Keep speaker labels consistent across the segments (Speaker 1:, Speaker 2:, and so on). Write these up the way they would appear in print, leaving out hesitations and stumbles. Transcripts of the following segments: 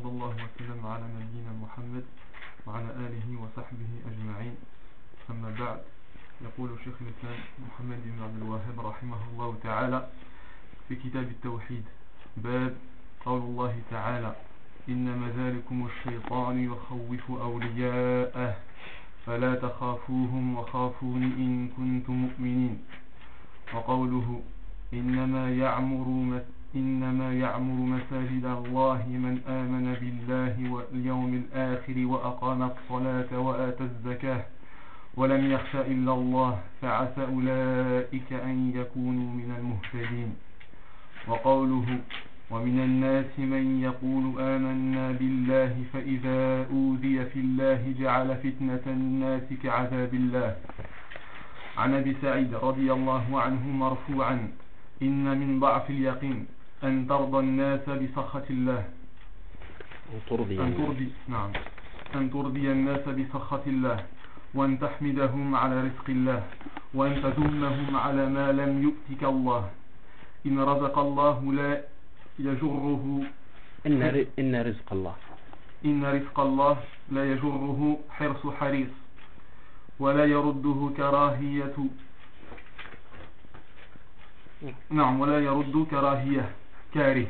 Speaker 1: وصلى الله وسلم على نبينا محمد وعلى آله وصحبه أجمعين. أما بعد، يقول شيخ الإسلام محمد بن عبد الوهاب رحمه الله تعالى في كتاب التوحيد: باب قول الله تعالى: إنما ذلكم الشيطان يخوف أولياءه فلا تخافوهم وخافون إن كنتم مؤمنين. وقوله: إنما يعمر مساجد الله من آمن بالله واليوم الآخر وأقام الصلاة وآتى الزكاة ولم يخش إلا الله فعسى أولئك أن يكونوا من المهتدين. وقوله: ومن الناس من يقول آمنا بالله فإذا أوذي في الله جعل فتنة الناس كعذاب الله. عن أبي سعيد رضي الله عنه مرفوعا: إن من ضعف اليقين أن ترضى الناس بسخط الله، أن ترضي الناس بسخط الله، وأن تحمدهم على رزق الله، وأن تذمهم على ما لم يؤتك الله. إن رزق الله لا يجره
Speaker 2: إن رزق الله لا يجره حرص حريص ولا يرده كراهية كاره.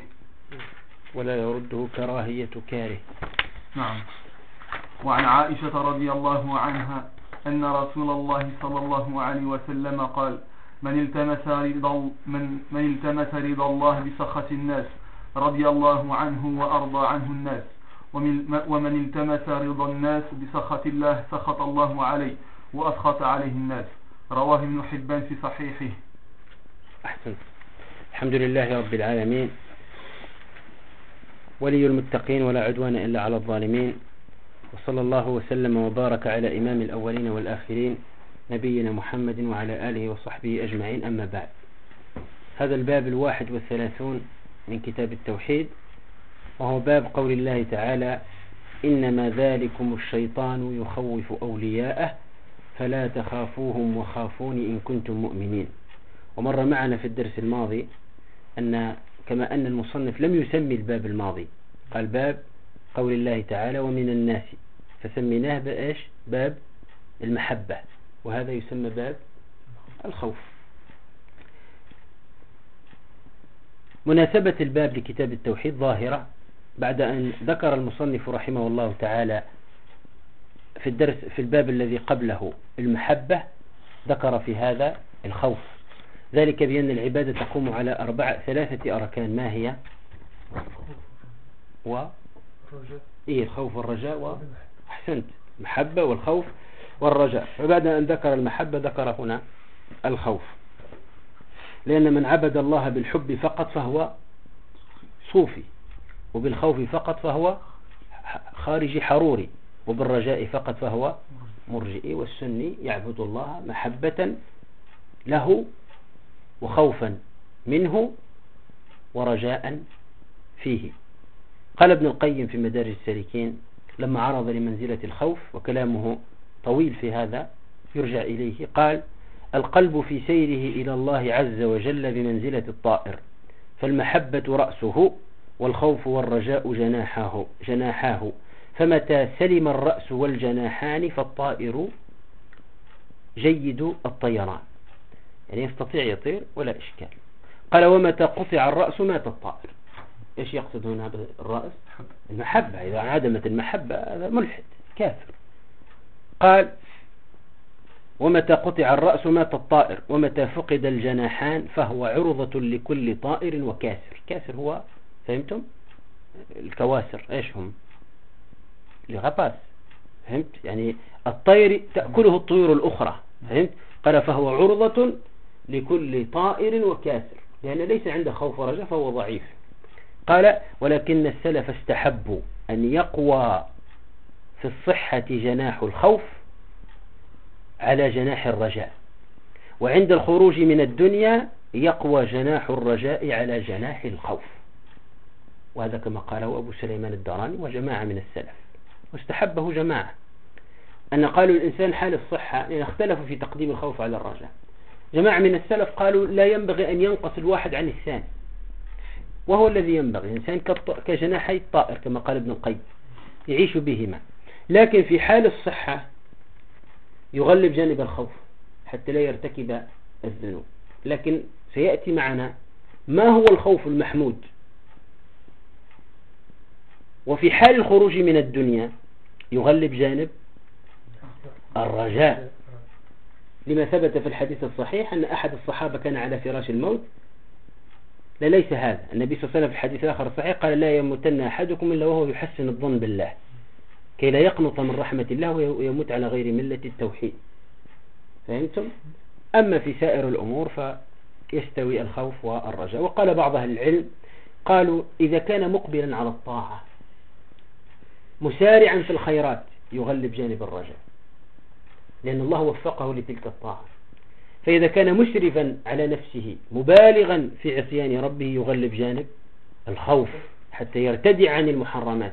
Speaker 2: نعم. وعن عائشة رضي الله عنها أن رسول الله صلى الله عليه وسلم قال: من التمس رضا الله بسخط الناس رضي الله عنه وأرضى عنه الناس، ومن التمس رضا الناس بسخط الله سخط الله عليه وأسخط عليه الناس. رواه ابن حبان في صحيحه. أحسن. الحمد لله رب العالمين، ولي المتقين ولا عدوان إلا على الظالمين، وصلى الله وسلم وبارك على إمام الأولين والآخرين نبينا محمد وعلى آله وصحبه أجمعين. أما بعد، هذا الباب 31 من كتاب التوحيد، وهو باب قول الله تعالى: إنما ذلكم الشيطان يخوف أولياءه فلا تخافوهم وخافون إن كنتم مؤمنين. ومر معنا في الدرس الماضي أن كما أن المصنف لم يسمي الباب الماضي، قال باب قول الله تعالى ومن الناس، فسميناه بإيش؟ باب المحبة، وهذا يسمى باب الخوف. مناسبة الباب لكتاب التوحيد ظاهرة بعد أن ذكر المصنف رحمه الله تعالى في الباب الذي قبله المحبة، ذكر في هذا الخوف، ذلك بأن العبادة تقوم على 3 أركان. ما هي؟ الخوف والرجاء أحسنت، المحبة والخوف والرجاء. فبعد أن ذكر المحبة ذكر هنا الخوف، لأن من عبد الله بالحب فقط فهو صوفي، وبالخوف فقط فهو خارجي حروري، وبالرجاء فقط فهو مرجئي. والسني يعبد الله محبة له وخوفا منه ورجاء فيه. قال ابن القيم في مدارج السالكين لما عرض لمنزلة الخوف، وكلامه طويل في هذا يرجع إليه، قال: القلب في سيره إلى الله عز وجل بمنزلة الطائر، فالمحبة رأسه والخوف والرجاء جناحاه، فمتى سلم الرأس والجناحان فالطائر جيد الطيران، يعني يستطيع يطير ولا إشكال. قال: ومتى قطع الرأس مات الطائر. إيش يقصد هنا بالرأس؟ المحبة. إذا عدمت المحبة هذا ملحد كافر. قال: ومتى قطع الرأس مات الطائر، ومتى فقد الجناحان فهو عرضة لكل طائر وكاسر. كاسر هو، فهمتم؟ الكواسر إيش هم؟ الغباس، فهمت؟ يعني الطير تأكله الطيور الأخرى، فهمت؟ قال: فهو عرضة لكل طائر وكاسر، لأن ليس عنده خوف ورجاء فهو ضعيف. قال: ولكن السلف استحبوا أن يقوى في الصحة جناح الخوف على جناح الرجاء، وعند الخروج من الدنيا يقوى جناح الرجاء على جناح الخوف. وهذا كما قاله أبو سليمان الدراني وجماعة من السلف، واستحبه جماعة، أن قالوا الإنسان حال الصحة، لأن اختلفوا في تقديم الخوف على الرجاء. جماعة من السلف قالوا لا ينبغي أن ينقص الواحد عن الثاني، وهو الذي ينبغي. الإنسان كجناحي الطائر كما قال ابن القيم، يعيش بهما، لكن في حال الصحة يغلب جانب الخوف حتى لا يرتكب الذنوب. لكن سيأتي معنا ما هو الخوف المحمود. وفي حال الخروج من الدنيا يغلب جانب الرجاء، لما ثبت في الحديث الصحيح أن أحد الصحابة كان على فراش الموت. ليس هذا النبي صلى الله عليه وسلم في الحديث الآخر الصحيح قال: لا يموتن أحدكم إلا وهو يحسن الظن بالله، كي لا يقنط من رحمة الله ويموت على غير ملة التوحيد. فهمتم؟ أما في سائر الأمور فيستوي الخوف والرجاء. وقال بعض أهل العلم قالوا: إذا كان مقبلا على الطاعة مسارعا في الخيرات يغلب جانب الرجاء، لأن الله وفقه لتلك الطاعة. فإذا كان مسرفا على نفسه مبالغا في عصيان ربه يغلب جانب الخوف حتى يرتدع عن المحرمات.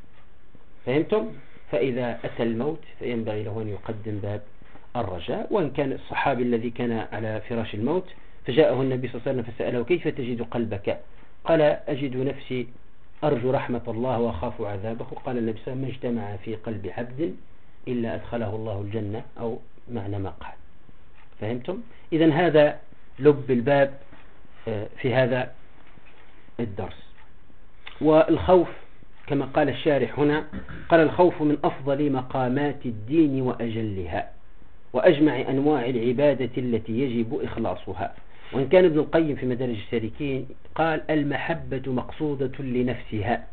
Speaker 2: فهمتم؟ فإذا أتى الموت فينبغي له أن يقدم باب الرجاء. وإن كان الصحابي الذي كان على فراش الموت فجاءه النبي صلى الله عليه وسلم فسأله: كيف تجد قلبك؟ قال: أجد نفسي أرجو رحمة الله وأخاف عذابه. قال النبي صلى الله عليه وسلم: ما اجتمع في قلب عبد إلا أدخله الله الجنة، أو معنى ما قال. فهمتم؟ إذن هذا لب الباب في هذا الدرس. والخوف كما قال الشارح هنا، قال: الخوف من أفضل مقامات الدين وأجلها وأجمع أنواع العبادة التي يجب إخلاصها. وإن كان ابن القيم في مدارج السالكين قال: المحبة مقصودة لنفسها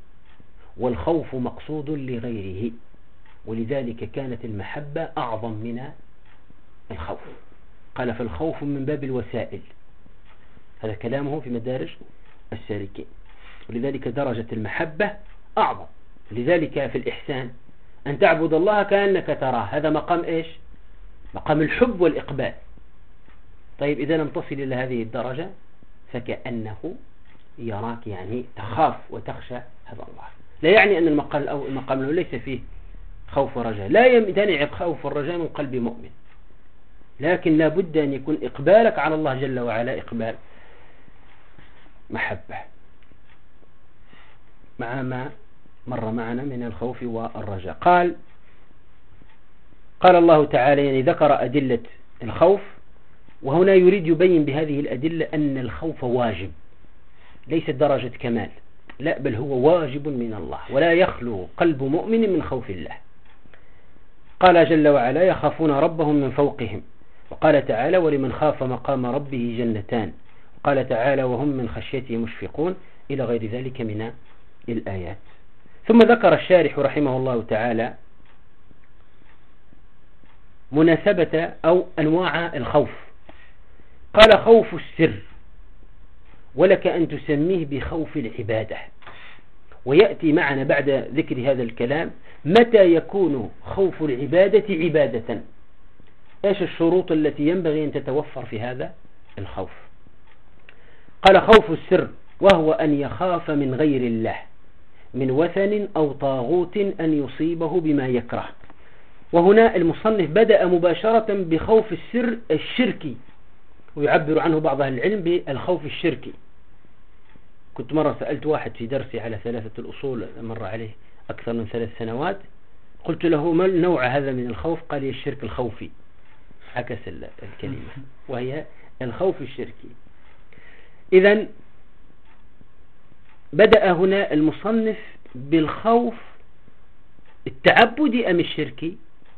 Speaker 2: والخوف مقصود لغيره، ولذلك كانت المحبة أعظم من الخوف. قال: فالخوف من باب الوسائل. هذا كلامه في مدارج السالكين. ولذلك درجة المحبة أعظم. لذلك في الإحسان أن تعبد الله كأنك تراه، هذا مقام إيش؟ مقام الحب والإقبال. طيب إذا لم تصل إلى هذه الدرجة فكأنه يراك، يعني تخاف وتخشى هذا الله. لا يعني أن المقام الأول ليس فيه خوف ورجاء، لا يمتنع خوف والرجاء من قلب مؤمن، لكن لا بد أن يكون إقبالك على الله جل وعلا إقبال محبة، مع ما مر معنا من الخوف والرجاء. قال الله تعالى، يعني ذكر أدلة الخوف، وهنا يريد يبين بهذه الأدلة أن الخوف واجب، ليس درجة كمال، لا بل هو واجب من الله، ولا يخلو قلب مؤمن من خوف الله. قال جل وعلا: يخافون ربهم من فوقهم. وقال تعالى: ولمن خاف مقام ربه جنتان. قال تعالى: وهم من خشيته مشفقون، إلى غير ذلك من الآيات. ثم ذكر الشارح رحمه الله تعالى مناسبة أو أنواع الخوف. قال: خوف السر، ولك أن تسميه بخوف العبادة. ويأتي معنا بعد ذكر هذا الكلام متى يكون خوف العبادة عبادة، ايش الشروط التي ينبغي أن تتوفر في هذا الخوف. قال: خوف السر، وهو أن يخاف من غير الله من وثن أو طاغوت أن يصيبه بما يكره. وهنا المصنف بدأ مباشرة بخوف السر الشركي، ويعبر عنه بعض أهل العلم بالخوف الشركي. كنت مرة سألت واحد في درسي على 3 الأصول، مر عليه أكثر من 3 سنوات، قلت له: ما النوع هذا من الخوف؟ قال لي: الشرك الخوفي، عكس الكلمة، وهي الخوف الشركي. إذن بدأ هنا المصنف بالخوف التعبدي أم الشركي؟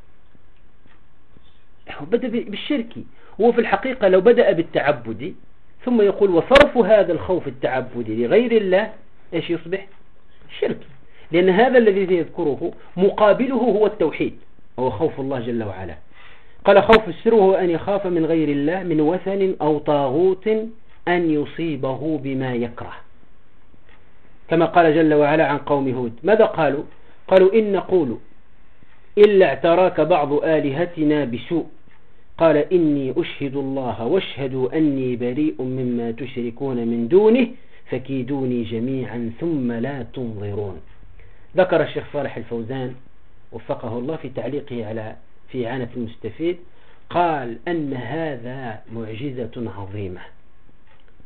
Speaker 2: هو بدأ بالشركي. هو في الحقيقة لو بدأ بالتعبدي ثم يقول: وصرف هذا الخوف التعبدي لغير الله، ايش يصبح؟ شركي، لأن هذا الذي يذكره مقابله هو التوحيد، هو خوف الله جل وعلا. قال: خوف السر هو أن يخاف من غير الله من وثن أو طاغوت أن يصيبه بما يكره، كما قال جل وعلا عن قوم هود. ماذا قالوا؟ قالوا: إن نقول إلا اعتراك بعض آلهتنا بسوء، قال: إني أشهد الله واشهدوا أني بريء مما تشركون من دونه فكيدوني جميعا ثم لا تنظرون. ذكر الشيخ صالح الفوزان وفقه الله في تعليقه على في إعانة المستفيد، قال أن هذا معجزة عظيمة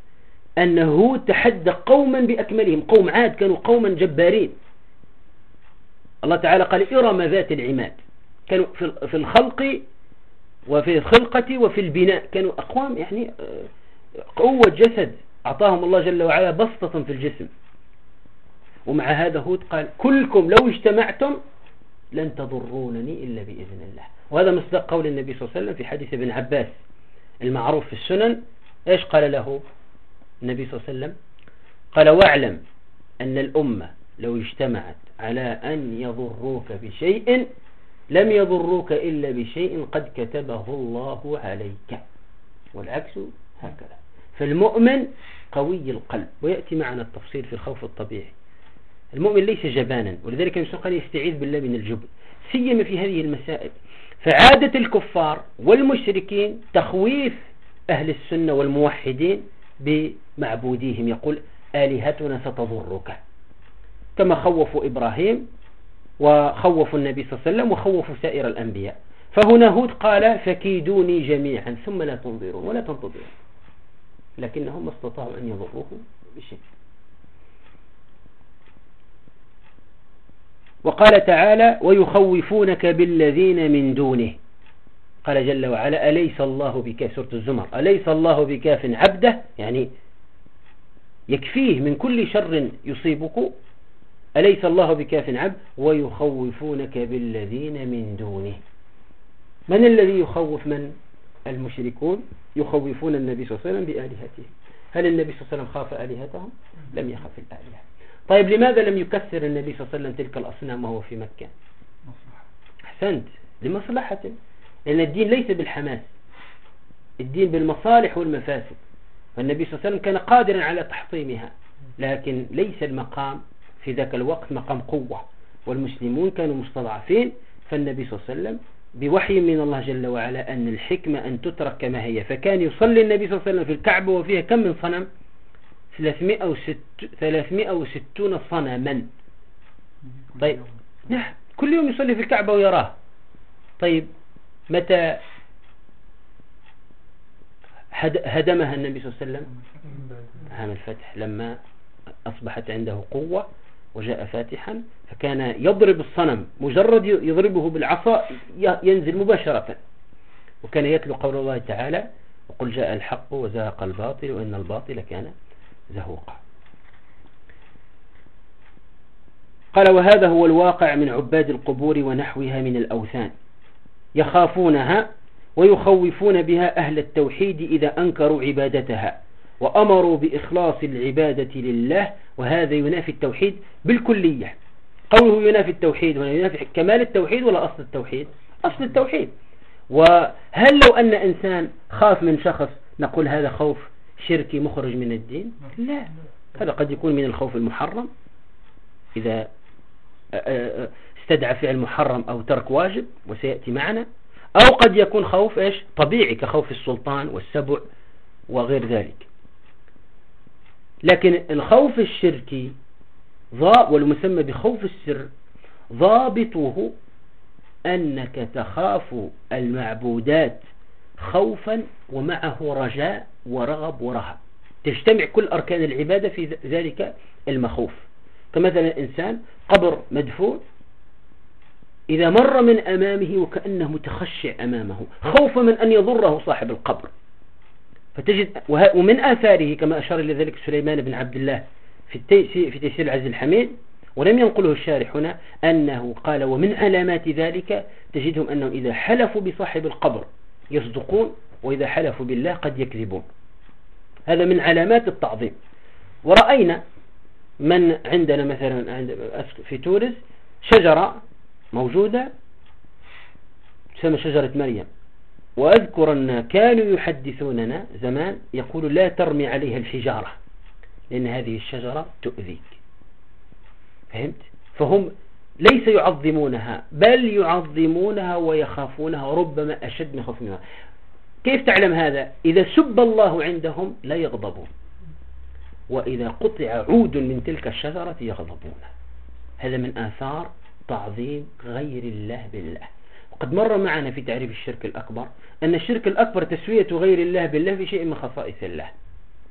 Speaker 2: أنه تحدى قوما بأكملهم. قوم عاد كانوا قوما جبارين. الله تعالى قال إرم ذات العماد، كانوا في الخلق وفي الخلقة وفي البناء كانوا أقوام، يعني قوة جسد أعطاهم الله جل وعلا بسطة في الجسم. ومع هذا هود قال كلكم لو اجتمعتم لن تضرونني إلا بإذن الله. وهذا مصداق قول النبي صلى الله عليه وسلم في حديث ابن عباس المعروف في السنن. إيش قال له النبي صلى الله عليه وسلم؟ قال واعلم أن الأمة لو اجتمعت على أن يضروك بشيء لم يضروك إلا بشيء قد كتبه الله عليك، والعكس هكذا. فالمؤمن قوي القلب، ويأتي معنا التفصيل في الخوف الطبيعي. المؤمن ليس جبانا، ولذلك قال يستعيذ بالله من الجبن، سيما في هذه المسائل. فعادة الكفار والمشركين تخويف أهل السنة والموحدين بمعبوديهم، يقول آلهتنا ستضرك، كما خوفوا إبراهيم وخوفوا النبي صلى الله عليه وسلم وخوفوا سائر الأنبياء. فهنا هود قال فكيدوني جميعا ثم لا تنظرون ولا تنتظرون، لكنهم ما استطاعوا أن يضروه بشيء. وقال تعالى ويخوفونك بالذين من دونه، قال جل وعلا أليس الله بكاف، سورة الزمر، أليس الله بكاف عبده، يعني يكفيه من كل شر يصيبك، أليس الله بكاف عبد. ويخوفونك بالذين من دونه، من الذي يخوف من؟ المشركون يخوفون النبي صلى الله عليه وسلم بآلهتهم. هل النبي صلى الله عليه وسلم خاف آلهتهم؟ لم يخف الآلهة. طيب لماذا لم يكسر النبي صلى الله عليه وسلم تلك الأصنام وهو في مكة؟ أحسنت، لمصلحة، لأن الدين ليس بالحماس، الدين بالمصالح والمفاسد. والنبي صلى الله عليه وسلم كان قادرا على تحطيمها، لكن ليس المقام في ذاك الوقت مقام قوة، والمسلمون كانوا مستضعفين. فالنبي صلى الله عليه وسلم بوحي من الله جل وعلا أن الحكمة أن تترك كما هي. فكان يصلي النبي صلى الله عليه وسلم في الكعبة وفيها كم من صنم؟ 360 صنما. طيب نعم، كل يوم يصلي في الكعبة ويراه. طيب متى هدمها النبي صلى الله عليه وسلم؟ عام الفتح، لما أصبحت عنده قوة وجاء فاتحا، فكان يضرب الصنم، مجرد يضربه بالعصا ينزل مباشرة. وكان يتلو قول الله تعالى وقل جاء الحق وزهق الباطل وإن الباطل كان زهوقا. قال وهذا هو الواقع من عباد القبور ونحوها من الأوثان، يخافونها ويخوفون بها أهل التوحيد إذا أنكروا عبادتها وأمروا بإخلاص العبادة لله، وهذا ينافي التوحيد بالكلية. قوله ينافي التوحيد، ولا ينافي كمال التوحيد ولا أصل التوحيد؟ أصل التوحيد. وهل لو أن إنسان خاف من شخص نقول هذا خوف شركي مخرج من الدين؟ لا، هذا قد يكون من الخوف المحرم إذا استدعى فعل محرم أو ترك واجب، وسيأتي معنا. أو قد يكون خوف إيش طبيعي كخوف السلطان والسبع وغير ذلك. لكن الخوف الشركي والمسمى بخوف السر ضابطه أنك تخاف المعبودات خوفا ومعه رجاء ورغب ورهب، تجتمع كل أركان العبادة في ذلك المخوف. كمثلا إنسان قبر مدفون، إذا مر من أمامه وكأنه متخشع أمامه خوفا من أن يضره صاحب القبر، فتجد ومن آثاره كما أشار إلى ذلك سليمان بن عبد الله في تيسير العزيز الحميد، ولم ينقله الشارح هنا، أنه قال ومن علامات ذلك تجدهم أنهم إذا حلفوا بصاحب القبر يصدقون، وإذا حلفوا بالله قد يكذبون. هذا من علامات التعظيم. ورأينا من عندنا مثلا في تونس شجرة موجودة تسمى شجرة مريم، وأذكر أن كانوا يحدثوننا زمان يقولوا لا ترمي عليها الحجارة لأن هذه الشجرة تؤذيك. فهمت؟ فهم ليس يعظمونها بل يعظمونها ويخافونها، وربما أشد من خوف منها. كيف تعلم هذا؟ إذا سب الله عندهم لا يغضبون، وإذا قطع عود من تلك الشجرة يغضبون. هذا من آثار تعظيم غير الله بالله. وقد مر معنا في تعريف الشرك الأكبر أن الشرك الأكبر تسوية غير الله بالله في شيء من خصائص الله.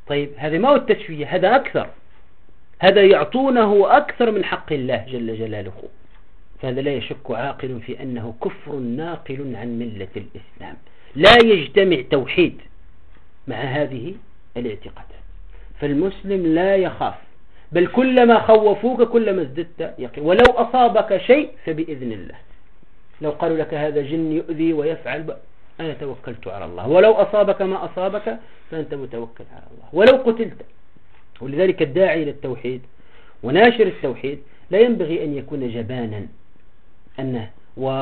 Speaker 2: طيب هذا ما هو التسوية، هذا أكثر، هذا يعطونه أكثر من حق الله جل جلاله. فهذا لا يشك عاقل في أنه كفر ناقل عن ملة الإسلام. لا يجتمع توحيد مع هذه الاعتقادات. فالمسلم لا يخاف، بل كلما خوفوك كلما ازددت يقين. ولو أصابك شيء فبإذن الله. لو قالوا لك هذا جن يؤذي ويفعل أنا توكلت على الله. ولو أصابك ما أصابك فأنت متوكل على الله. ولو قتلت. ولذلك الداعي للتوحيد وناشر التوحيد لا ينبغي أن يكون جبانا أنه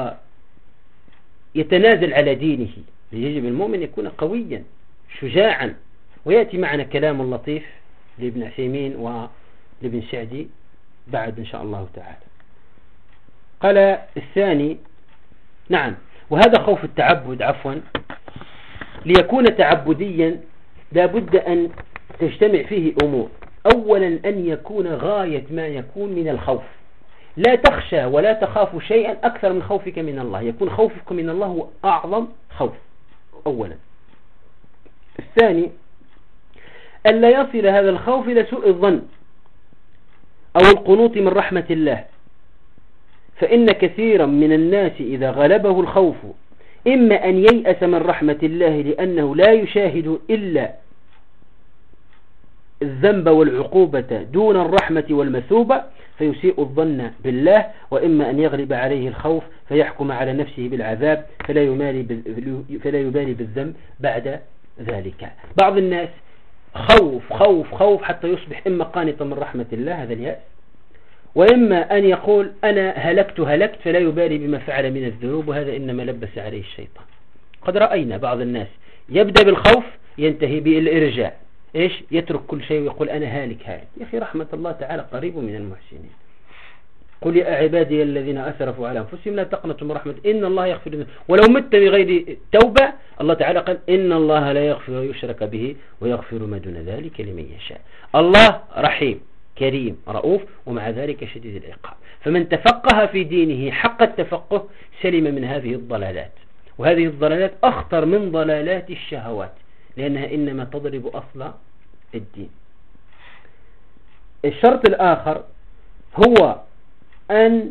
Speaker 2: ويتنازل على دينه. يجب المؤمن يكون قويا شجاعا. ويأتي معنا كلام لطيف لابن عثيمين ولابن سعدي بعد إن شاء الله تعالى. قال الثاني نعم، وهذا خوف التعبد عفوا ليكون تعبديا لابد أن تجتمع فيه أمور. أولا أن يكون غاية ما يكون من الخوف. لا تخشى ولا تخاف شيئا أكثر من خوفك من الله. يكون خوفك من الله هو أعظم خوف أولا. الثاني ألا يصل هذا الخوف إلى سوء الظن أو القنوط من رحمة الله. فإن كثيرا من الناس إذا غلبه الخوف إما أن ييأس من رحمة الله لأنه لا يشاهد إلا الذنب والعقوبة دون الرحمة والمثوبة فيسيء الظن بالله، وإما أن يغلب عليه الخوف فيحكم على نفسه بالعذاب فلا يبالي بالذنب بعد ذلك. بعض الناس خوف خوف خوف حتى يصبح إما قانطا من رحمة الله، هذا اليأس، وإما أن يقول أنا هلكت فلا يبالي بما فعل من الذنوب، وهذا إنما لبس عليه الشيطان. قد رأينا بعض الناس يبدأ بالخوف ينتهي بالإرجاء، إيش؟ يترك كل شيء ويقول أنا هالك. يا أخي رحمة الله تعالى قريب من المحسنين. قل يا عبادي الذين أسرفوا على أنفسهم لا تقنطوا من رحمة إن الله يغفر الذنوب ولو مت بغير توبة. الله تعالى قال إن الله لا يغفر ويشرك به ويغفر ما دون ذلك لمن يشاء. الله رحيم كريم رؤوف ومع ذلك شديد العقاب. فمن تفقه في دينه حق التفقه سلم من هذه الضلالات، وهذه الضلالات أخطر من ضلالات الشهوات لأنها إنما تضرب أصل الدين. الشرط الآخر هو أن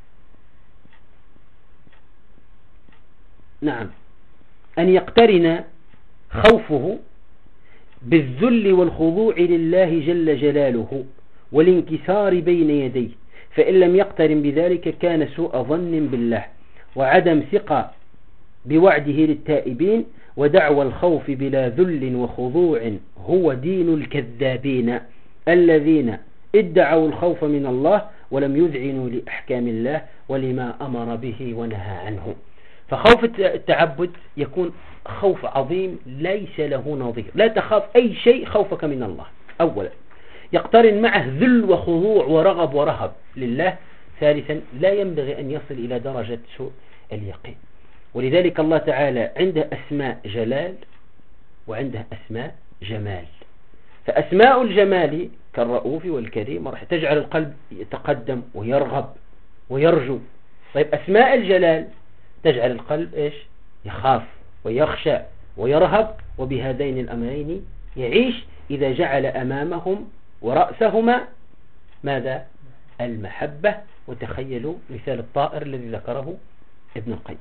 Speaker 2: يقترن خوفه بالذل والخضوع لله جل جلاله والانكسار بين يديه. فإن لم يقترن بذلك كان سوء ظن بالله وعدم ثقة بوعده للتائبين، ودعوى الخوف بلا ذل وخضوع هو دين الكذابين الذين ادعوا الخوف من الله ولم يذعنوا لأحكام الله ولما أمر به ونهى عنه. فخوف التعبد يكون خوف عظيم ليس له نظير. لا تخاف أي شيء خوفك من الله أولا، يقترن معه ذل وخضوع ورغب ورهب لله. ثالثا لا ينبغي أن يصل إلى درجة سوء اليقين. ولذلك الله تعالى عنده أسماء جلال وعنده أسماء جمال. فأسماء الجمال كالرؤوف والكريم راح تجعل القلب يتقدم ويرغب ويرجو. طيب أسماء الجلال تجعل القلب إيش؟ يخاف ويخشى ويرهب، وبهذين الأمرين يعيش إذا جعل أمامهم ورأسهما ماذا؟ المحبة. وتخيلوا مثال الطائر الذي ذكره ابن القيم.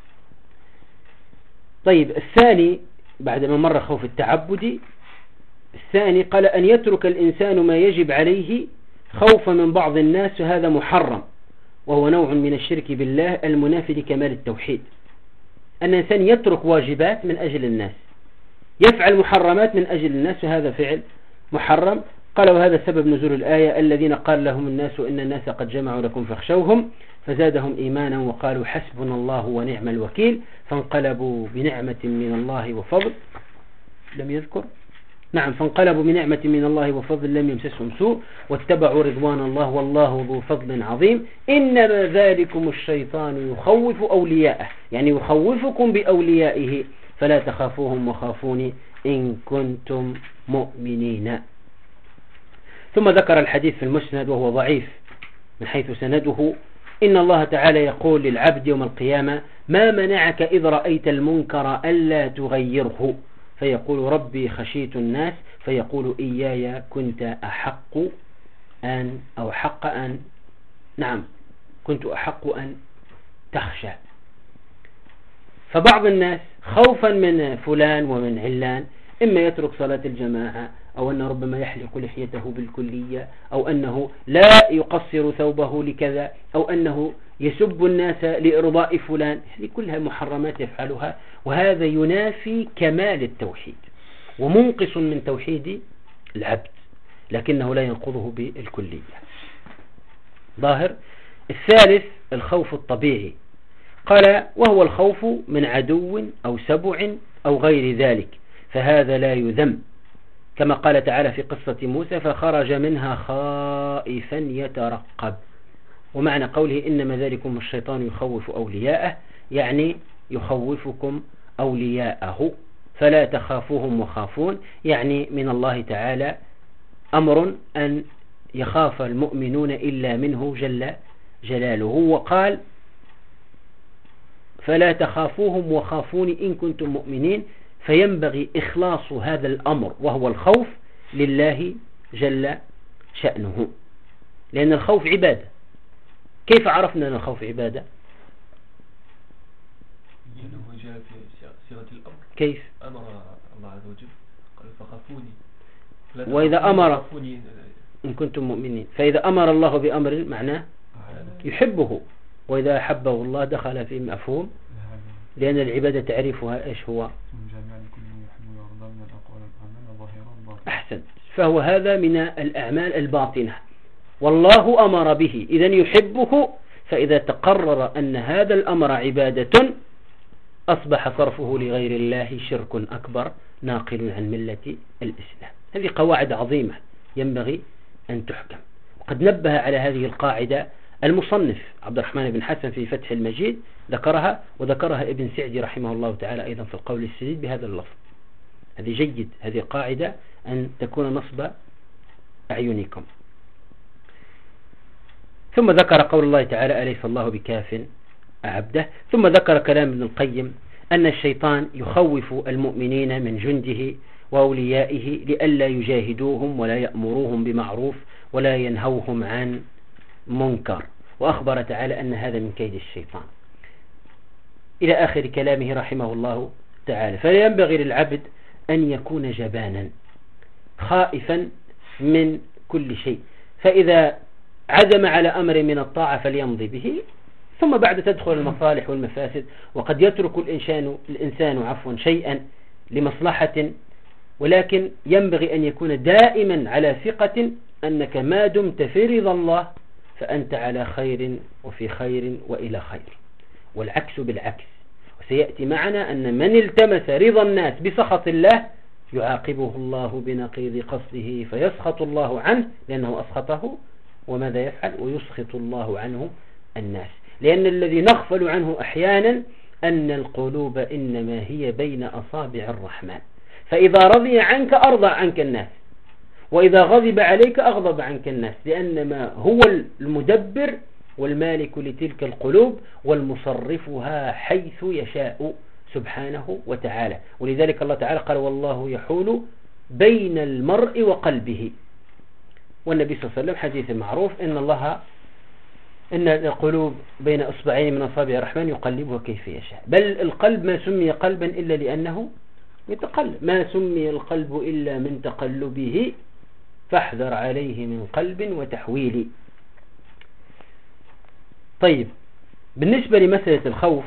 Speaker 2: طيب الثاني بعدما مر خوف التعبد، الثاني قال أن يترك الإنسان ما يجب عليه خوفا من بعض الناس، وهذا محرم وهو نوع من الشرك بالله المنافي لكمال التوحيد. أن الإنسان يترك واجبات من أجل الناس، يفعل محرمات من أجل الناس، وهذا فعل محرم. قال وهذا سبب نزول الآية الذين قال لهم الناس إن الناس قد جمعوا لكم فاخشوهم فزادهم إيمانا وقالوا حسبنا الله ونعم الوكيل فانقلبوا بنعمة من الله وفضل لم يذكر فانقلبوا بنعمة من الله وفضل لم يمسسهم سوء واتبعوا رضوان الله والله ذو فضل عظيم إنما ذلكم الشيطان يخوف أولياءه، يعني يخوفكم بأوليائه فلا تخافوهم وخافوني إن كنتم مؤمنين. ثم ذكر الحديث في المسند وهو ضعيف من حيث سنده: إن الله تعالى يقول للعبد يوم القيامة: ما منعك إذ رأيت المنكر ألا تغيره؟ فيقول ربي خشيت الناس، فيقول إياي كنت أحق أن أو حق أن نعم كنت أحق أن تخشى. فبعض الناس خوفا من فلان ومن علان إما يترك صلاة الجماعة، أو أنه ربما يحلق لحيته بالكلية، أو أنه لا يقصر ثوبه لكذا، أو أنه يسب الناس لإرضاء فلان. هذه كلها محرمات يفعلها، وهذا ينافي كمال التوحيد ومنقص من توحيد العبد، لكنه لا ينقضه بالكلية. ظاهر. الثالث الخوف الطبيعي، قال وهو الخوف من عدو أو سبع أو غير ذلك، فهذا لا يذم، كما قال تعالى في قصة موسى فخرج منها خائفا يترقب. ومعنى قوله إنما ذلكم الشيطان يخوف أولياءه، يعني يخوفكم أولياءه، فلا تخافوهم وخافون، يعني من الله تعالى أمر أن يخاف المؤمنون إلا منه جل جلاله. وقال فلا تخافوهم وخافون إن كنتم مؤمنين، فينبغي إخلاص هذا الأمر وهو الخوف لله جل شأنه، لأن الخوف عبادة. كيف عرفنا أن الخوف عبادة؟
Speaker 3: لأنه جاء في صيغة الأمر.
Speaker 2: كيف؟
Speaker 3: أمر الله عز وجل قال فخافوني،
Speaker 2: وإذا أمر إن كنتم مؤمنين، فإذا أمر الله بأمر معناه يحبه، وإذا أحبه الله دخل في مفهوم، لأن العبادة تعرفها إيش هو؟ أحسن. فهو هذا من الأعمال الباطنة، والله أمر به، إذن يحبه. فإذا تقرر أن هذا الأمر عبادة أصبح صرفه لغير الله شرك أكبر ناقل عن ملة الإسلام. هذه قواعد عظيمة ينبغي أن تحكم. وقد نبه على هذه القاعدة المصنف عبد الرحمن بن حسن في فتح المجيد، ذكرها، وذكرها ابن سعدي رحمه الله تعالى أيضا في القول السديد بهذا اللفظ. هذه جيد، هذه قاعدة أن تكون نصب أعينكم. ثم ذكر قول الله تعالى أليس الله بكاف عبده. ثم ذكر كلام ابن القيم أن الشيطان يخوف المؤمنين من جنده وأوليائه لئلا يجاهدوهم ولا يأمروهم بمعروف ولا ينهوهم عن منكر، وأخبر تعالى أن هذا من كيد الشيطان إلى آخر كلامه رحمه الله تعالى. فلا ينبغي للعبد أن يكون جبانا خائفا من كل شيء، فإذا عزم على أمر من الطاعة فليمضي به، ثم بعد تدخل المصالح والمفاسد. وقد يترك الإنسان شيئا لمصلحة، ولكن ينبغي أن يكون دائما على ثقة أنك ما دمت في رضا الله فأنت على خير وفي خير وإلى خير، والعكس بالعكس. وسيأتي معنا أن من التمس رضا الناس بسخط الله يعاقبه الله بنقيض قصده فيسخط الله عنه لأنه أسخطه، وماذا يفعل؟ ويسخط الله عنه الناس. لأن الذي نغفل عنه أحيانا أن القلوب إنما هي بين أصابع الرحمن، فإذا رضي عنك أرضى عنك الناس، وإذا غضب عليك أغضب عنك الناس، لأنما هو المدبر والمالك لتلك القلوب والمصرفها حيث يشاء سبحانه وتعالى. ولذلك الله تعالى قال والله يحول بين المرء وقلبه. والنبي صلى الله عليه وسلم حديث معروف إن القلوب بين أصبعين من أصابع الرحمن يقلبها كيف يشاء. بل القلب ما سمي قلبا إلا لأنه يتقلب، ما سمي القلب إلا من تقلبه، فاحذر عليه من قلب وتحويل. طيب، بالنسبة لمسألة الخوف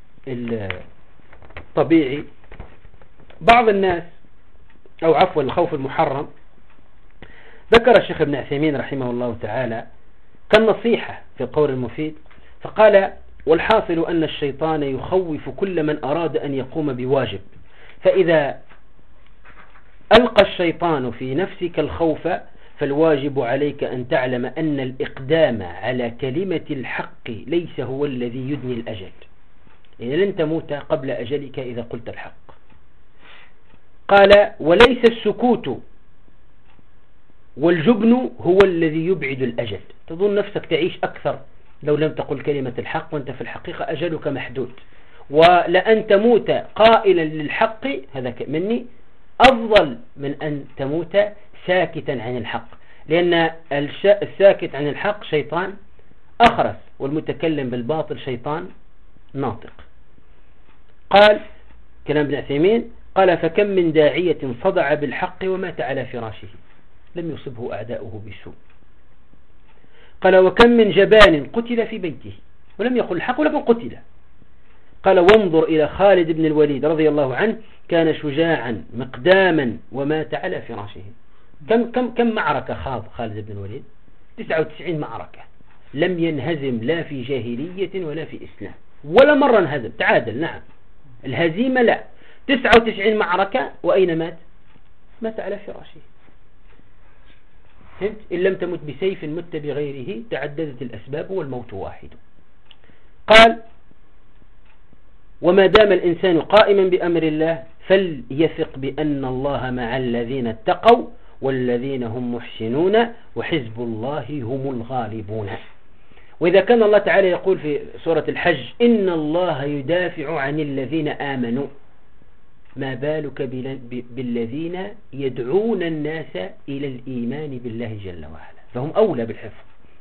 Speaker 2: الطبيعي، بعض الناس أو عفوا الخوف المحرم، ذكر الشيخ ابن عثيمين رحمه الله تعالى كالنصيحة في القول المفيد، فقال والحاصل أن الشيطان يخوف كل من أراد أن يقوم بواجب، فإذا ألقى الشيطان في نفسك الخوف فالواجب عليك أن تعلم أن الإقدام على كلمة الحق ليس هو الذي يدني الأجل، يعني لن تموت قبل أجلك إذا قلت الحق. قال وليس السكوت والجبن هو الذي يبعد الأجل، تظن نفسك تعيش أكثر لو لم تقل كلمة الحق، وأنت في الحقيقة أجلك محدود، ولأن تموت قائلا للحق هذا مني أفضل من أن تموت ساكتا عن الحق، لأن الساكت عن الحق شيطان أخرس، والمتكلم بالباطل شيطان ناطق. قال كلام ابن عثيمين، قال فكم من داعية صدع بالحق ومات على فراشه لم يصبه أعداؤه بسوء. قال وكم من جبان قتل في بيته ولم يقل الحق ولكن قتل. قال وانظر إلى خالد بن الوليد رضي الله عنه، كان شجاعا مقداما ومات على فراشه. كم معركة خاض خالد بن الوليد؟ 99 معركة، لم ينهزم لا في جاهلية ولا في إسلام، ولا مرة انهزم، تعادل نعم، الهزيمة لا. 99 معركة، وأين مات؟ مات على فراشه. فهمت؟ إن لم تمت بسيف مت بغيره، تعددت الأسباب والموت واحد. قال وما دام الإنسان قائما بأمر الله فليثق بأن الله مع الذين اتقوا والذين هم محسنون وحزب الله هم الغالبون. وإذا كان الله تعالى يقول في سورة الحج إن الله يدافع عن الذين آمنوا، ما بالك بالذين يدعون الناس إلى الإيمان بالله جل وعلا، فهم أولى بالحفظ.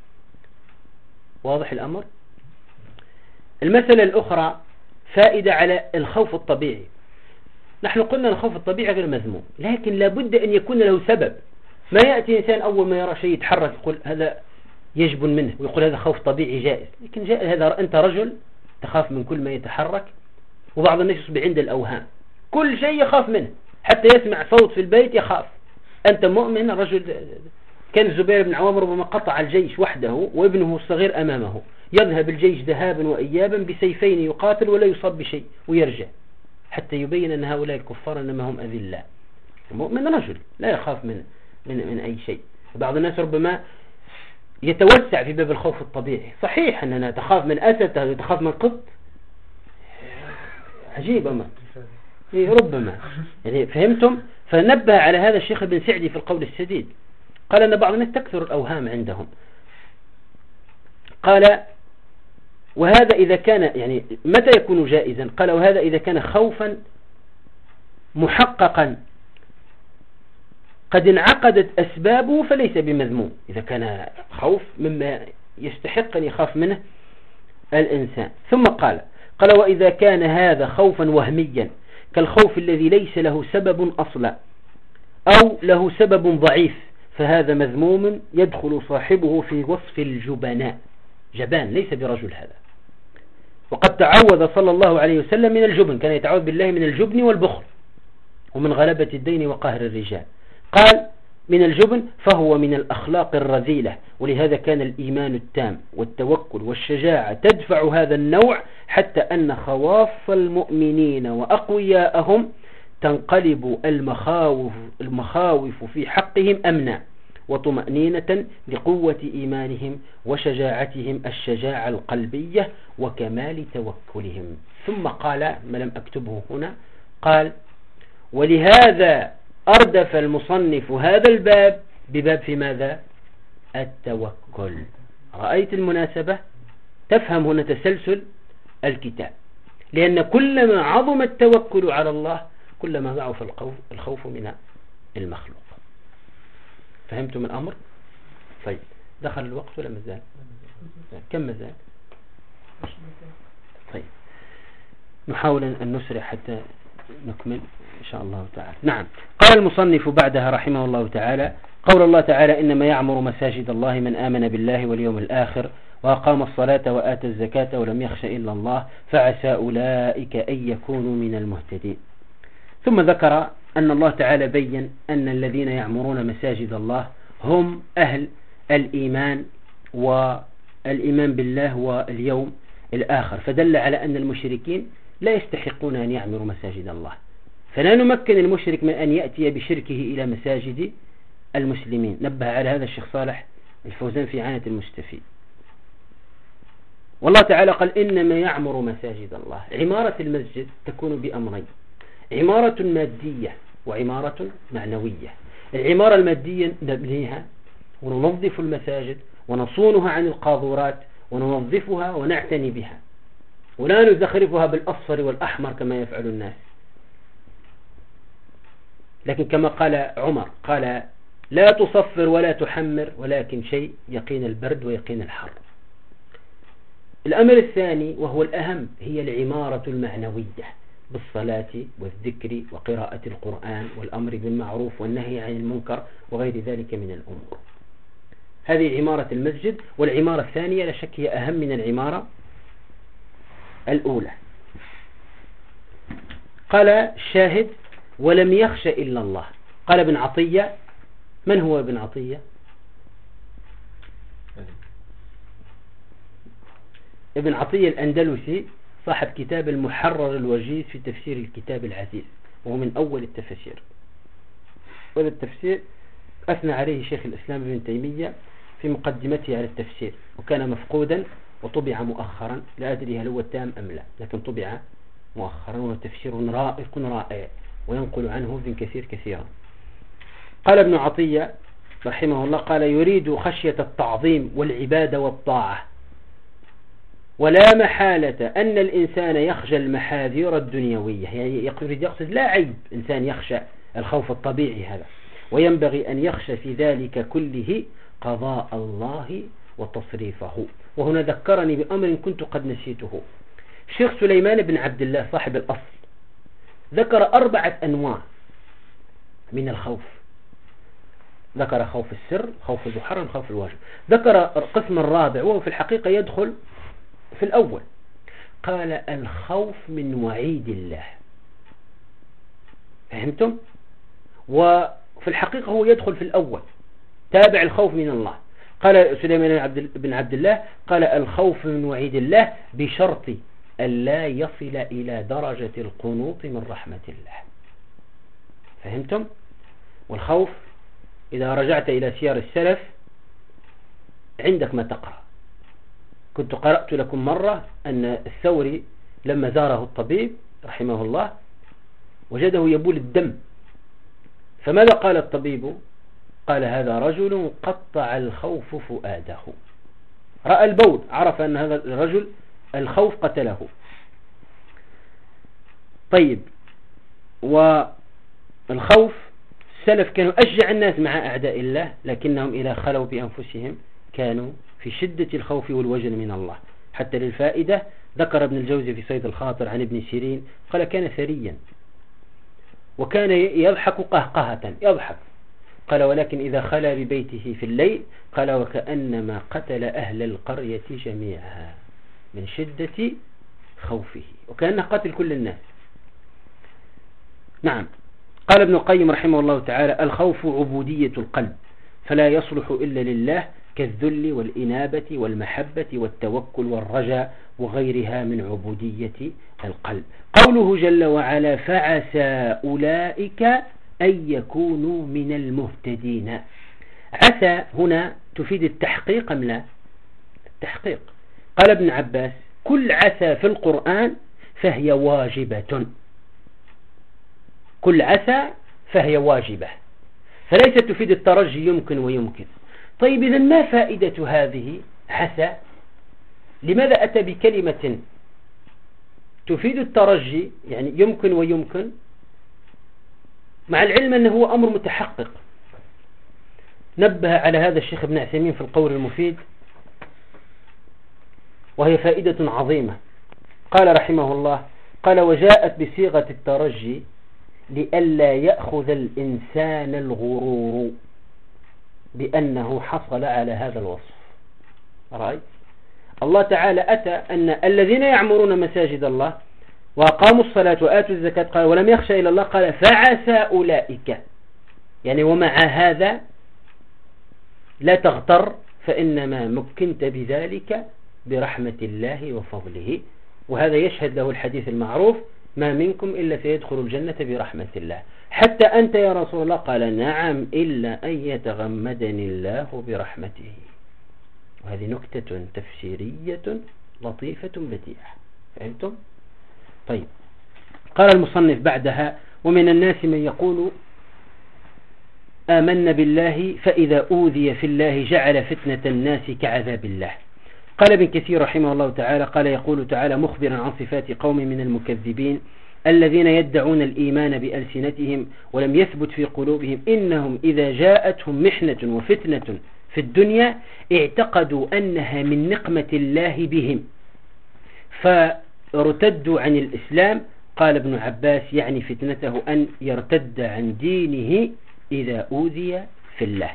Speaker 2: واضح الأمر؟ المسألة الأخرى فائدة على الخوف الطبيعي. نحن قلنا الخوف الطبيعي غير مذموم، لكن لابد أن يكون له سبب. ما يأتي إنسان أول ما يرى شيء يتحرك يقول هذا يجبن منه ويقول هذا خوف طبيعي جائز، لكن هذا أنت رجل تخاف من كل ما يتحرك، وبعض الناس يصبح عنده الأوهام كل شيء يخاف منه، حتى يسمع صوت في البيت يخاف. أنت مؤمن. رجل كان الزبير بن عوام ربما قطع الجيش وحده وابنه الصغير أمامه، يذهب الجيش ذهابا وإيابا بسيفين يقاتل ولا يصاب بشيء ويرجع، حتى يبين أن هؤلاء الكفار إنما هم أذلاء. المؤمن رجل لا يخاف من أي شيء. بعض الناس ربما يتوسع في باب الخوف الطبيعي. صحيح أننا تخاف من أسد، تخاف من قط، عجيب أما ربما يعني فهمتم. فنبه على هذا الشيخ ابن سعدي في القول السديد، قال أن بعض الناس تكثر الأوهام عندهم. قال وهذا إذا كان يعني متى يكون جائزا؟ قال وهذا إذا كان خوفا محققا قد انعقدت أسبابه فليس بمذموم. إذا كان خوف مما يستحق أن يخاف منه الإنسان. ثم قال وإذا كان هذا خوفا وهميا كالخوف الذي ليس له سبب أصلا أو له سبب ضعيف فهذا مذموم يدخل صاحبه في وصف الجبناء. جبان ليس برجل هذا. وقد تعوذ صلى الله عليه وسلم من الجبن، كان يتعوذ بالله من الجبن والبخل ومن غلبة الدين وقهر الرجال. قال من الجبن فهو من الأخلاق الرذيلة، ولهذا كان الإيمان التام والتوكل والشجاعة تدفع هذا النوع، حتى أن خواص المؤمنين وأقوياءهم تنقلب المخاوف في حقهم أمنا وطمأنينة لقوة إيمانهم وشجاعتهم الشجاعة القلبية وكمال توكلهم. ثم قال ما لم أكتبه هنا، قال ولهذا أردف المصنف هذا الباب بباب في ماذا؟ التوكل. رأيت المناسبة؟ تفهم هنا تسلسل الكتاب، لأن كلما عظم التوكل على الله كلما ضعف الخوف من المخلوق. فهمتم الأمر؟ طيب دخل الوقت ولا مازال؟ كم مازال؟ طيب نحاول أن نسرع حتى نكمل إن شاء الله تعالى. نعم. قال المصنف بعدها رحمه الله تعالى قول الله تعالى إنما يعمر مساجد الله من آمن بالله واليوم الآخر وأقام الصلاة وآتى الزكاة ولم يخش إلا الله فعسى أولئك أن يكونوا من المهتدين. ثم ذكر أن الله تعالى بين أن الذين يعمرون مساجد الله هم أهل الإيمان والإيمان بالله واليوم الآخر، فدل على أن المشركين لا يستحقون أن يعمروا مساجد الله، فلا نمكن المشرك من أن يأتي بشركه إلى مساجد المسلمين. نبه على هذا الشيخ صالح الفوزان في عانة المستفيد. والله تعالى قال إنما يعمر مساجد الله. عمارة المسجد تكون بأمرين، عمارة مادية وعمارة معنوية. العمارة المادية نبنيها وننظف المساجد ونصونها عن القاذورات وننظفها ونعتني بها، ولا نزخرفها بالأصفر والأحمر كما يفعل الناس. لكن كما قال عمر قال لا تصفر ولا تحمر ولكن شيء يقين البرد ويقين الحر. الأمر الثاني وهو الأهم هي العمارة المعنوية بالصلاة والذكر وقراءة القرآن والأمر بالمعروف والنهي عن المنكر وغير ذلك من الأمور. هذه عمارة المسجد. والعمارة الثانية لا شك هي أهم من العمارة الأولى. قال الشاهد ولم يخش إلا الله. قال ابن عطية. من هو ابن عطية؟ ابن عطية الأندلسي صاحب كتاب المحرر الوجيز في تفسير الكتاب العزيز، وهو من أول التفسير. وهذا التفسير أثنى عليه شيخ الإسلام ابن تيمية في مقدمته على التفسير، وكان مفقودا وطبع مؤخرا، لا أدري هل هو تام أم لا، لكن طبع مؤخرا، وتفسير رائع وينقل عنه ابن كثير كثيرا. قال ابن عطية رحمه الله قال يريد خشية التعظيم والعبادة والطاعة، ولا محالة أن الإنسان يخشى المحاذير الدنيوية، يعني يقصد لا عيب إنسان يخشى الخوف الطبيعي هذا، وينبغي أن يخشى في ذلك كله قضاء الله وتصريفه. وهنا ذكرني بأمر كنت قد نسيته. الشيخ سليمان بن عبد الله صاحب الأصل ذكر 4 أنواع من الخوف. ذكر خوف السر، خوف المحرم، خوف الواجب. ذكر القسم الرابع وهو في الحقيقة يدخل في الأول. قال الخوف من وعيد الله. فهمتم؟ وفي الحقيقة هو يدخل في الأول، تابع الخوف من الله. قال سليمان بن عبد الله قال الخوف من وعيد الله بشرط أن لا يصل إلى درجة القنوط من رحمة الله. فهمتم؟ والخوف إذا رجعت إلى سير السلف عندك ما تقرأ. كنت قرأت لكم مرة أن الثوري لما زاره الطبيب رحمه الله وجده يبول الدم، فماذا قال الطبيب؟ قال هذا رجل قطع الخوف فؤاده. رأى البول، عرف أن هذا الرجل الخوف قتله. طيب، والخوف السلف كانوا أشجع الناس مع أعداء الله، لكنهم إذا خلوا بأنفسهم كانوا في شدة الخوف والوجل من الله. حتى للفائدة ذكر ابن الجوزي في صيد الخاطر عن ابن سيرين قال كان ثريا وكان يضحك قهقهة يضحك. قال ولكن إذا خلا ببيته في الليل قال وكأنما قتل أهل القرية جميعها من شدة خوفه، وكأنه قتل كل الناس. نعم. قال ابن القيم رحمه الله تعالى الخوف عبودية القلب، فلا يصلح إلا لله، كالذل والإنابة والمحبة والتوكل والرجاء وغيرها من عبودية القلب. قوله جل وعلا فعسى أولئك أن يكونوا من المهتدين. عسى هنا تفيد التحقيق أم لا؟ التحقيق. قال ابن عباس كل عسى في القرآن فهي واجبة، كل عسى فهي واجبة، فليست تفيد الترجي يمكن ويمكن. طيب إذن ما فائدة هذه عسى؟ لماذا أتى بكلمة تفيد الترجي يعني يمكن ويمكن، مع العلم أنه هو أمر متحقق؟ نبه على هذا الشيخ ابن عثيمين في القول المفيد، وهي فائدة عظيمة. قال رحمه الله قال وجاءت بصيغة الترجي لئلا يأخذ الإنسان الغرور بأنه حصل على هذا الوصف. رأيت؟ الله تعالى أتى أن الذين يعمرون مساجد الله وأقاموا الصلاة وآتوا الزكاة قال ولم يخشى إلى الله قال فعسى أولئك، يعني ومع هذا لا تغتر، فإنما مكنت بذلك برحمة الله وفضله. وهذا يشهد له الحديث المعروف ما منكم إلا سيدخل الجنة برحمة الله. حتى أنت يا رسول الله قال نعم إلا أن يتغمدني الله برحمته. وهذه نكتة تفسيرية لطيفة بديعة. فهمتم؟ طيب. قال المصنف بعدها ومن الناس من يقول آمنا بالله فإذا أوذي في الله جعل فتنة الناس كعذاب الله. قال ابن كثير رحمه الله تعالى قال يقول تعالى مخبرا عن صفات قوم من المكذبين الذين يدعون الإيمان بألسنتهم ولم يثبت في قلوبهم إنهم إذا جاءتهم محنة وفتنة في الدنيا اعتقدوا أنها من نقمة الله بهم فارتدوا عن الإسلام. قال ابن عباس يعني فتنته أن يرتد عن دينه إذا أوذي في الله.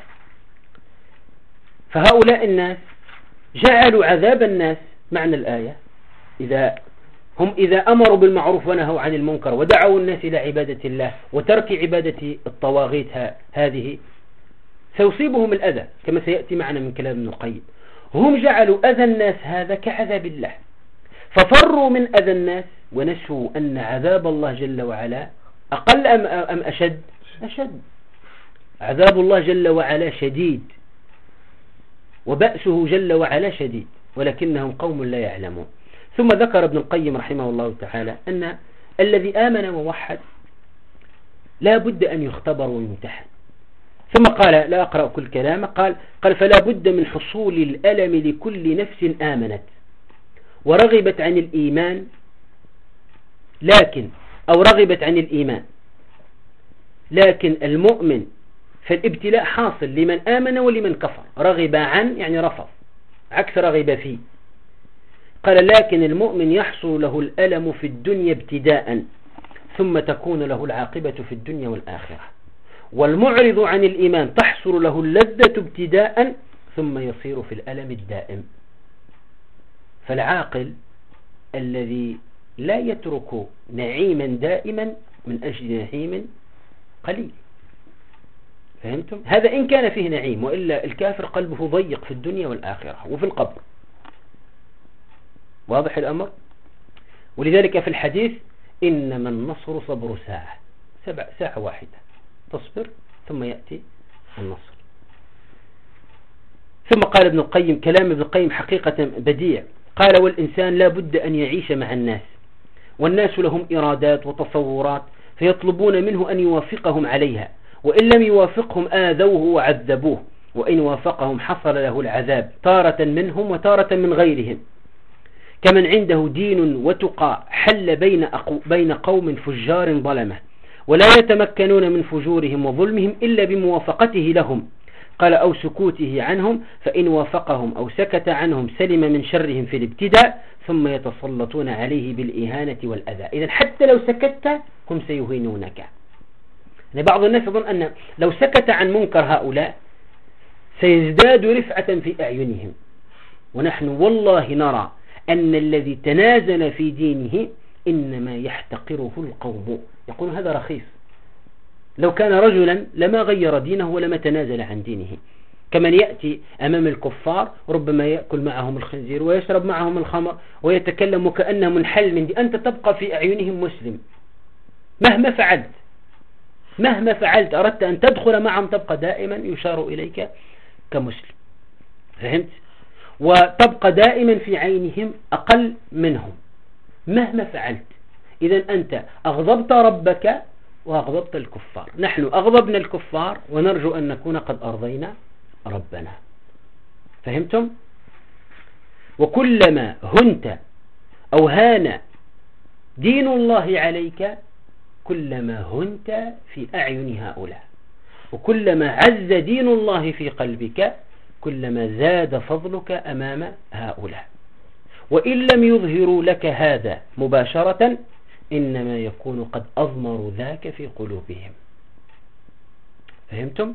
Speaker 2: فهؤلاء الناس جعلوا عذاب الناس معنى الآية إذا أمروا بالمعروف ونهوا عن المنكر ودعوا الناس إلى عبادة الله وترك عبادة الطواغيت هذه سيصيبهم الأذى كما سيأتي معنا من كلام ابن القيم. هم جعلوا أذى الناس هذا كعذاب الله ففروا من أذى الناس ونسوا أن عذاب الله جل وعلا أقل أم أشد؟ عذاب الله جل وعلا شديد وبأسه جل وعلا شديد ولكنهم قوم لا يعلمون. ثم ذكر ابن القيم رحمه الله تعالى أن الذي آمن ووحد لا بد أن يختبر ويمتحن. ثم قال لا أقرأ كل كلامه قال فلا بد من حصول الألم لكل نفس آمنت ورغبت عن الإيمان لكن المؤمن فالابتلاء حاصل لمن آمن ولمن كفر. رغب عن يعني رفض عكس رغب فيه. قال لكن المؤمن يحصل له الألم في الدنيا ابتداء ثم تكون له العاقبة في الدنيا والآخرة. والمعرض عن الإيمان تحصل له اللذة ابتداء ثم يصير في الألم الدائم. فالعاقل الذي لا يترك نعيما دائما من أجل نعيم قليل. فهمتم؟ هذا إن كان فيه نعيم، وإلا الكافر قلبه ضيق في الدنيا والآخرة وفي القبر. واضح الأمر؟ ولذلك في الحديث إنما النصر صبر ساعة واحدة تصبر ثم يأتي النصر. ثم قال ابن القيم كلام ابن القيم حقيقة بديع. قال والإنسان لا بد أن يعيش مع الناس والناس لهم إرادات وتصورات فيطلبون منه أن يوافقهم عليها، وإن لم يوافقهم آذوه وعذبوه، وإن وافقهم حصل له العذاب تارة منهم وتارة من غيرهم. كمن عنده دين وتقى حل بين قوم فجار ظلمة ولا يتمكنون من فجورهم وظلمهم إلا بموافقته لهم. قال أو سكوته عنهم، فإن وافقهم أو سكت عنهم سلم من شرهم في الابتداء ثم يتسلطون عليه بالإهانة والأذى. إذن حتى لو سكت هم سيهينونك. يعني بعض الناس يظن أن لو سكت عن منكر هؤلاء سيزداد رفعة في أعينهم، ونحن والله نرى أن الذي تنازل في دينه إنما يحتقره القوم، يقول هذا رخيص، لو كان رجلا لما غير دينه ولما تنازل عن دينه. كمن يأتي أمام الكفار ربما يأكل معهم الخنزير ويشرب معهم الخمر ويتكلم كأنه منحل من دي. أنت تبقى في أعينهم مسلم مهما فعلت أردت أن تدخل معهم تبقى دائما يشار إليك كمسلم. فهمت؟ وتبقى دائما في عينهم أقل منهم مهما فعلت. إذن أنت أغضبت ربك وأغضبت الكفار. نحن أغضبنا الكفار ونرجو أن نكون قد أرضينا ربنا. فهمتم؟ وكلما هنت أو هان دين الله عليك كلما هنت في أعين هؤلاء، وكلما عز دين الله في قلبك كلما زاد فضلك أمام هؤلاء. وإن لم يظهروا لك هذا مباشرة إنما يكون قد أضمروا ذاك في قلوبهم. فهمتم؟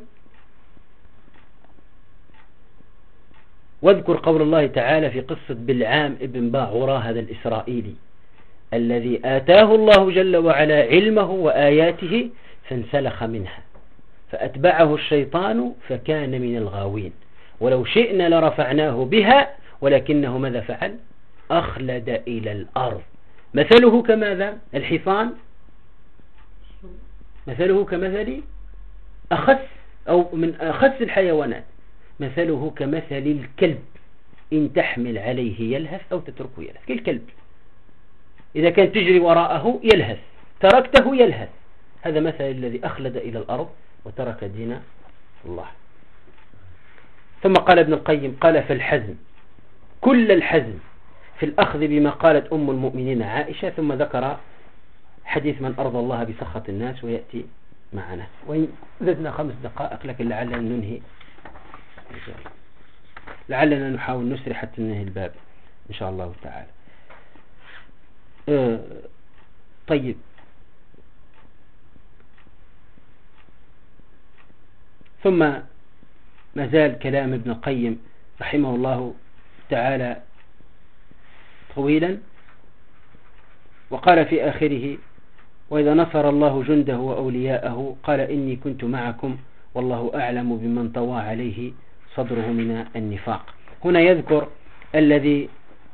Speaker 2: واذكر قول الله تعالى في قصة بلعام ابن باعورة هذا الإسرائيلي الذي آتاه الله جل وعلا علمه وآياته فانسلخ منها فأتبعه الشيطان فكان من الغاوين ولو شئنا لرفعناه بها ولكنه ماذا فعل؟ أخلد إلى الأرض. مثله كماذا؟ الحصان مثله كمثل أخس أو من أخس الحيوانات، مثله كمثل الكلب إن تحمل عليه يلهث أو تتركه يلهث. كالكلب إذا كان تجري وراءه يلهث، تركته يلهث. هذا مثل الذي أخلد إلى الأرض وترك دين الله. ثم قال ابن القيم قال فالحزم كل الحزم في الأخذ بما قالت أم المؤمنين عائشة. ثم ذكر حديث من أرضى الله بسخط الناس ويأتي معنا، وإن زدنا 5 دقائق لكن لعلنا ننهي، لعلنا نحاول نسرع حتى ننهي الباب إن شاء الله تعالى. طيب، ثم ما زال كلام ابن القيم رحمه الله تعالى طويلا، وقال في آخره: وإذا نصر الله جنده وأولياءه قال إني كنت معكم والله أعلم بمن طوى عليه صدره من النفاق. هنا يذكر الذي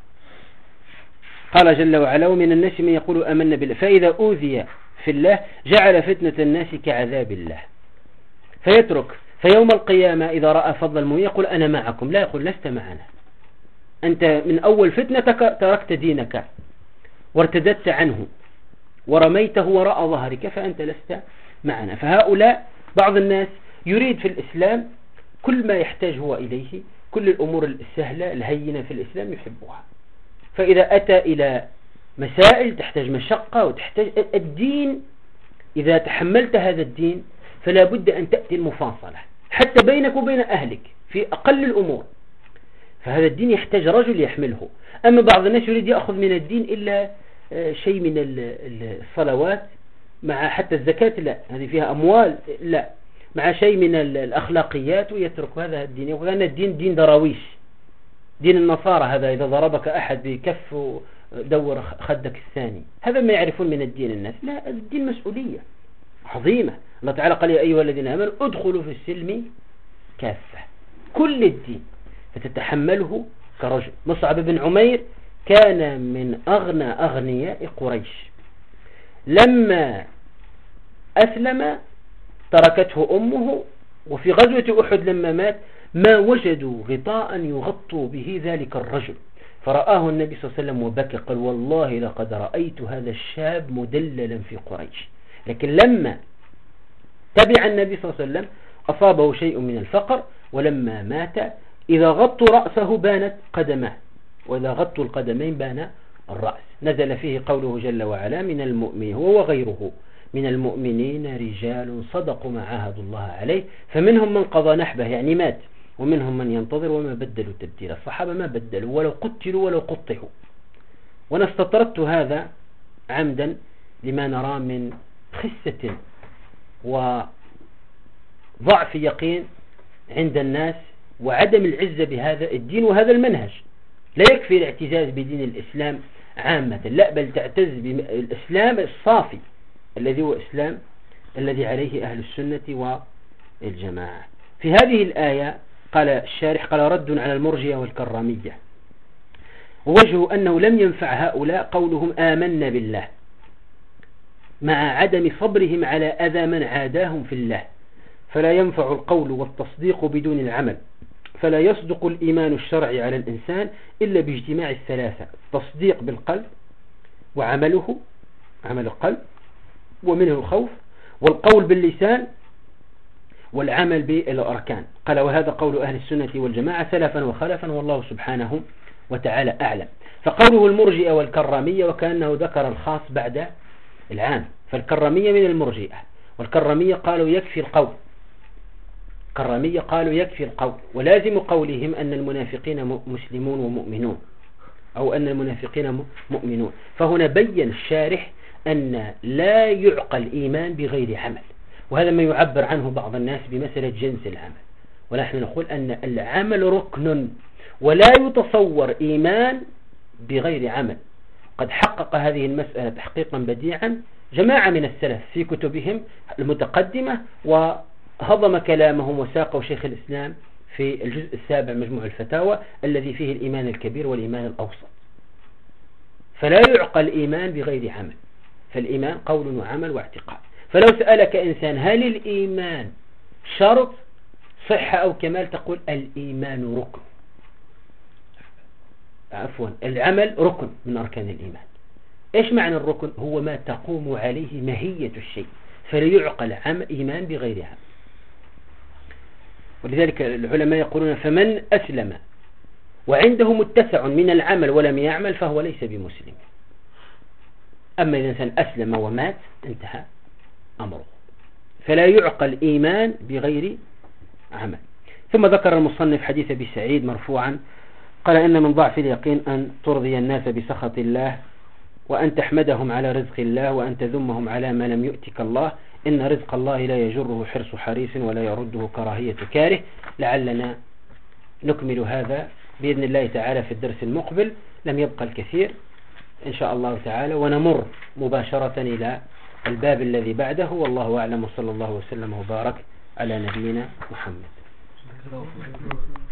Speaker 2: قال جل وعلا: ومن الناس من يقول آمنا بالله فإذا أوذي في الله جعل فتنة الناس كعذاب الله، فيترك، فيوم القيامة إذا رأى فضل المؤمنين يقول أنا معكم، لا يقول لست معنا، أنت من أول فتنتك تركت دينك وارتددت عنه ورميته وراء ظهرك فأنت لست معنا. فهؤلاء بعض الناس يريد في الإسلام كل ما يحتاج هو إليه، كل الأمور السهلة الهينة في الإسلام يحبها، فإذا أتى إلى مسائل تحتاج مشقة وتحتاج الدين، إذا تحملت هذا الدين فلا بد أن تأتي المفاصلة حتى بينك وبين أهلك في أقل الأمور، فهذا الدين يحتاج رجل يحمله. أما بعض الناس يريد يأخذ من الدين إلا شيء من الصلوات، مع حتى الزكاة لا، هذه فيها أموال لا، مع شيء من الأخلاقيات ويترك هذا الدين، يقول أن الدين دين دراويش، دين النصارى هذا، إذا ضربك أحد بكف دور خدك الثاني، هذا ما يعرفون من الدين الناس. لا، الدين مسؤولية عظيمة. الله تعالى قال: يا أيها الذين آمنوا ادخلوا في السلم كافة، كل الدين فتتحمله كرجل. مصعب بن عمير كان من أغنى أغنياء قريش، لما أسلم تركته أمه، وفي غزوة أحد لما مات ما وجدوا غطاء يغطوا به ذلك الرجل، فرآه النبي صلى الله عليه وسلم وبكى، قال: والله لقد رأيت هذا الشاب مدللا في قريش. لكن لما تبع النبي صلى الله عليه وسلم أصابه شيء من الفقر، ولما مات إذا غطوا رأسه بانت قدماه، وإذا غطوا القدمين بان الرأس. نزل فيه قوله جل وعلا: من المؤمنين، هو وغيره من المؤمنين رجال صدقوا ما عاهدوا الله عليه فمنهم من قضى نحبه يعني مات، ومنهم من ينتظر وما بدلوا تبديلا. الصحابة ما بدلوا ولو قتلوا ولو قطعوا. وأنا استطردت هذا عمدا لما نرى من خسة وضعف يقين عند الناس وعدم العزة بهذا الدين وهذا المنهج. لا يكفي الاعتزاز بدين الإسلام عامة، لا، بل تعتز بالإسلام الصافي الذي هو إسلام الذي عليه أهل السنة والجماعة. في هذه الآية قال الشارح: قال: رد على المرجئة والكرامية، ووجه أنه لم ينفع هؤلاء قولهم آمنا بالله مع عدم صبرهم على أذى من عاداهم في الله، فلا ينفع القول والتصديق بدون العمل، فلا يصدق الإيمان الشرعي على الإنسان إلا باجتماع الثلاثة: التصديق بالقلب وعمله، عمل القلب ومنه الخوف، والقول باللسان والعمل بالأركان. قال: وهذا قول أهل السنة والجماعة سلفا وخلفا، والله سبحانه وتعالى أعلم. فقوله المرجئة والكرامية وكأنه ذكر الخاص بعد العام، فالكرامية من المرجئة، والكرامية قالوا يكفي القول، كرامية قالوا يكفي القول، ولازم قولهم أن المنافقين مسلمون ومؤمنون، أو أن المنافقين مؤمنون. فهنا بين الشارح أن لا يعقل إيمان بغير عمل، وهذا ما يعبر عنه بعض الناس بمسألة جنس العمل، ونحن نقول أن العمل ركن، ولا يتصور إيمان بغير عمل. قد حقق هذه المسألة تحقيقا بديعا جماعة من السلف في كتبهم المتقدمة، وهضم كلامهم وساقوا شيخ الإسلام في الجزء السابع مجموع الفتاوى الذي فيه الإيمان الكبير والإيمان الأوسط. فلا يعقل إيمان بغير عمل، فالإيمان قول وعمل واعتقاد. فلو سألك إنسان هل الإيمان شرط صحة أو كمال، تقول الإيمان ركن، عفوا العمل ركن من أركان الإيمان. إيش معنى الركن؟ هو ما تقوم عليه ماهية الشيء، فلا يعقل إيمان بغير عمل. ولذلك العلماء يقولون: فمن أسلم وعنده متسع من العمل ولم يعمل فهو ليس بمسلم. أما إذا الإنسان أسلم ومات انتهى أمره. فلا يعقل إيمان بغير عمل. ثم ذكر المصنف حديث أبي سعيد مرفوعا قال إن من ضعف اليقين أن ترضي الناس بسخط الله، وأن تحمدهم على رزق الله، وأن تذمهم على ما لم يؤتك الله. إن رزق الله لا يجره حرص حريص ولا يرده كراهية كاره. لعلنا نكمل هذا بإذن الله تعالى في الدرس المقبل، لم يبقى الكثير إن شاء الله تعالى، ونمر مباشرة إلى الباب الذي بعده. والله أعلم، وصلى الله وسلم وبارك على نبينا محمد.